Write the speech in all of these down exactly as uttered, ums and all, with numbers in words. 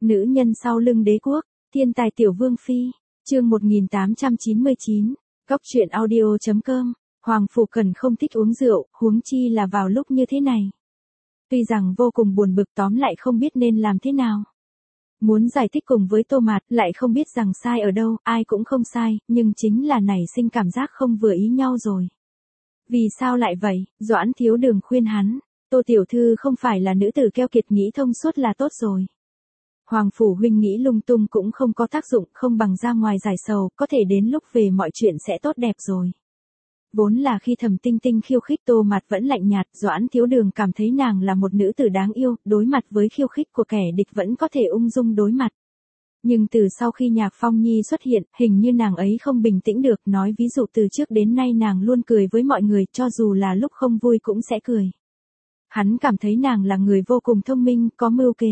Nữ nhân sau lưng đế quốc, thiên tài tiểu vương phi, chương một nghìn tám trăm chín mươi chín, Cóc truyện audio chấm com, Hoàng Phủ Cần không thích uống rượu, huống chi là vào lúc như thế này. Tuy rằng vô cùng buồn bực tóm lại không biết nên làm thế nào. Muốn giải thích cùng với Tô Mạt lại không biết rằng sai ở đâu, ai cũng không sai, nhưng chính là nảy sinh cảm giác không vừa ý nhau rồi. Vì sao lại vậy? Doãn Thiếu Đường khuyên hắn, Tô tiểu thư không phải là nữ tử keo kiệt, nghĩ thông suốt là tốt rồi. Hoàng Phủ huynh nghĩ lung tung cũng không có tác dụng, không bằng ra ngoài giải sầu, có thể đến lúc về mọi chuyện sẽ tốt đẹp rồi. Vốn là khi Thẩm Tinh Tinh khiêu khích Tô Mạt vẫn lạnh nhạt, Doãn Thiếu Đường cảm thấy nàng là một nữ tử đáng yêu, đối mặt với khiêu khích của kẻ địch vẫn có thể ung dung đối mặt. Nhưng từ sau khi Nhạc Phong Nhi xuất hiện, hình như nàng ấy không bình tĩnh được, nói ví dụ từ trước đến nay nàng luôn cười với mọi người, cho dù là lúc không vui cũng sẽ cười. Hắn cảm thấy nàng là người vô cùng thông minh, có mưu kế.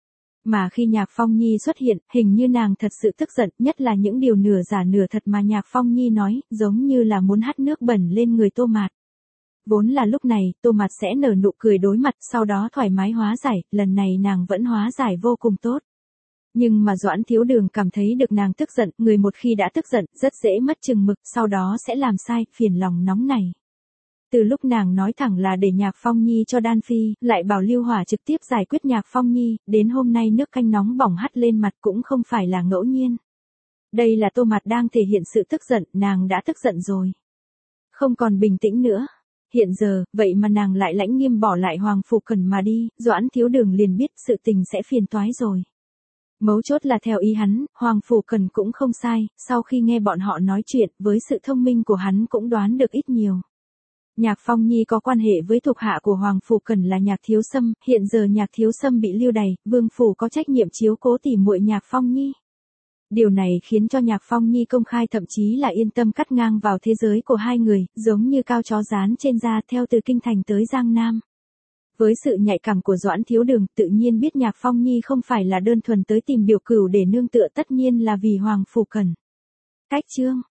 Mà khi Nhạc Phong Nhi xuất hiện, hình như nàng thật sự tức giận, nhất là những điều nửa giả nửa thật mà Nhạc Phong Nhi nói, giống như là muốn hắt nước bẩn lên người Tô Mạt. Vốn là lúc này, Tô Mạt sẽ nở nụ cười đối mặt, sau đó thoải mái hóa giải, lần này nàng vẫn hóa giải vô cùng tốt. Nhưng mà Doãn Thiếu Đường cảm thấy được nàng tức giận, người một khi đã tức giận, rất dễ mất chừng mực, sau đó sẽ làm sai, phiền lòng nóng này. Từ lúc nàng nói thẳng là để Nhạc Phong Nhi cho Đan Phi, lại bảo Lưu Hỏa trực tiếp giải quyết Nhạc Phong Nhi, đến hôm nay nước canh nóng bỏng hắt lên mặt cũng không phải là ngẫu nhiên. Đây là Tô Mạt đang thể hiện sự tức giận, nàng đã tức giận rồi. Không còn bình tĩnh nữa. Hiện giờ, vậy mà nàng lại lãnh nghiêm bỏ lại Hoàng Phủ Cần mà đi, Doãn Thiếu Đường liền biết sự tình sẽ phiền toái rồi. Mấu chốt là theo ý hắn, Hoàng Phủ Cần cũng không sai, sau khi nghe bọn họ nói chuyện, với sự thông minh của hắn cũng đoán được ít nhiều. Nhạc Phong Nhi có quan hệ với thuộc hạ của Hoàng Phủ Cần là Nhạc Thiếu Sâm, hiện giờ Nhạc Thiếu Sâm bị lưu đày, Vương Phủ có trách nhiệm chiếu cố tỉ muội Nhạc Phong Nhi. Điều này khiến cho Nhạc Phong Nhi công khai thậm chí là yên tâm cắt ngang vào thế giới của hai người, giống như cao chó dán trên da theo từ Kinh Thành tới Giang Nam. Với sự nhạy cảm của Doãn Thiếu Đường, tự nhiên biết Nhạc Phong Nhi không phải là đơn thuần tới tìm biểu cửu để nương tựa, tất nhiên là vì Hoàng Phủ Cần. Cách chương